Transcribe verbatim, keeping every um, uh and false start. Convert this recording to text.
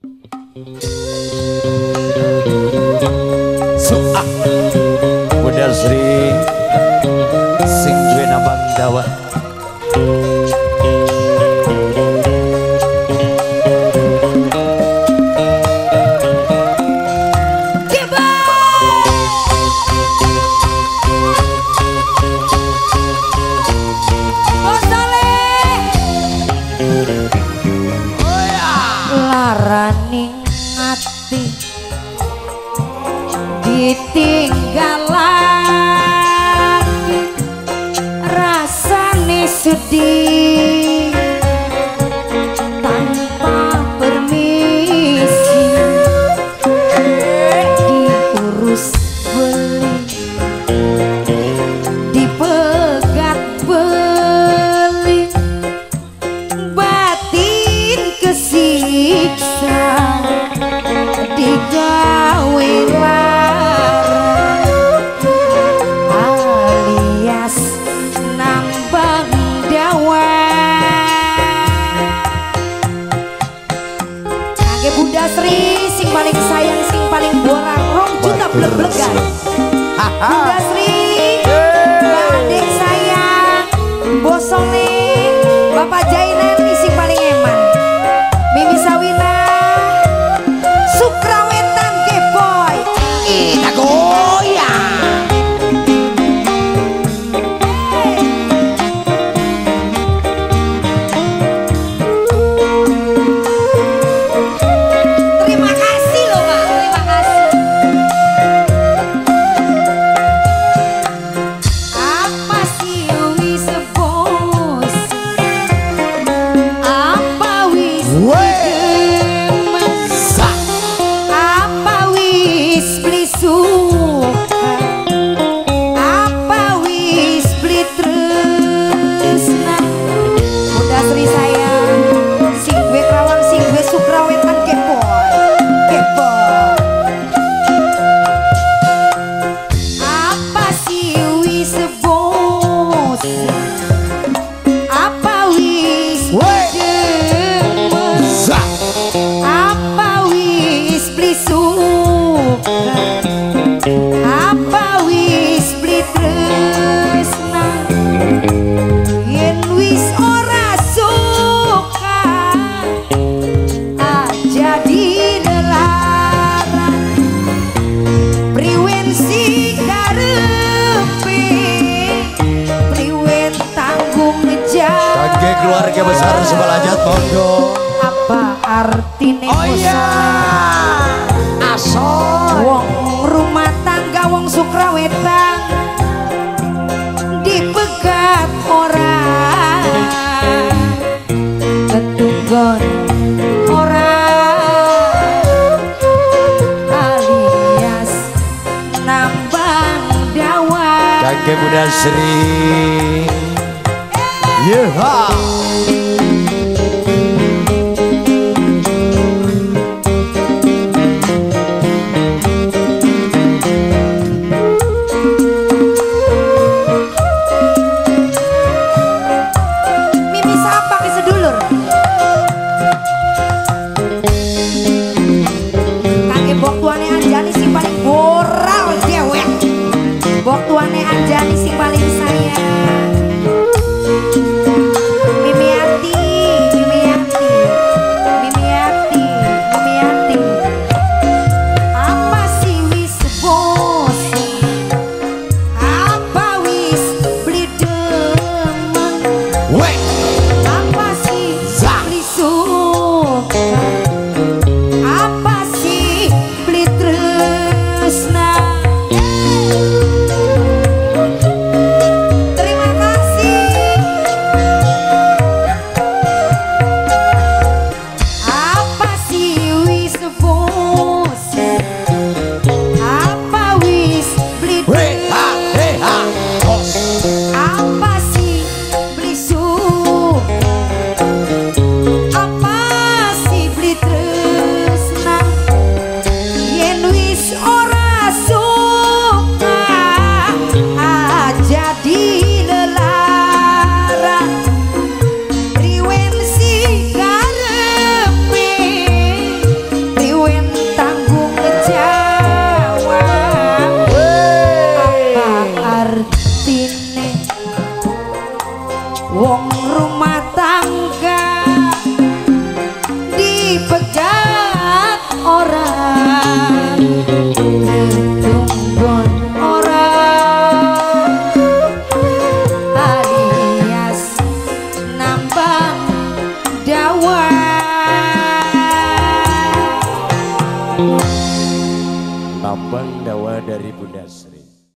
Suak Bunda Sri sing duwe nambang dawa. Laraning ati ditinggalan rasane sedih tanpa permisi diurus beli dipegat beli batin kesiksa digawe larang alias nambang dawa. Kage Bunda Sri sing paling sayang sing paling borang rong juta blek-blekan. Bunda Sri Mbak adik sayang bosone Bapak Jainan sing paling eman Mimi Sawina Sukrawetan Keboy kita goyang. Terima kasih loh Pak, terima kasih. Apa sih wis bos? Apa wis apa wis beli suka? Apa wis beli tresna? Bunda Sri sayang sing gue kerawang sing gue sukrawetan kepoy kepoy. Apa sih wis bos? Apa wis demes? Apa wis beli suka? Apa wis beli tresna? Yen wis ora suka aja dilarang priwen si karepe priwen tanggung jawab. Kangge keluarga besar Sebalajat Mondo. Apa artine Oh iya Asor wong rumah tangga wong sukrawetan dipegat orang ketunggon orang alias nambang dawa. Kangge Bunda Sri Yeha Mimi sapa ke sedulur kage bok tuane Anjani sing paling boral dewek bok tuane Anjani sing paling sayang. wong rumah tangga dipegat orang ditunggon orang alias nambang dawa. Nambang dawa dari Bunda Sri.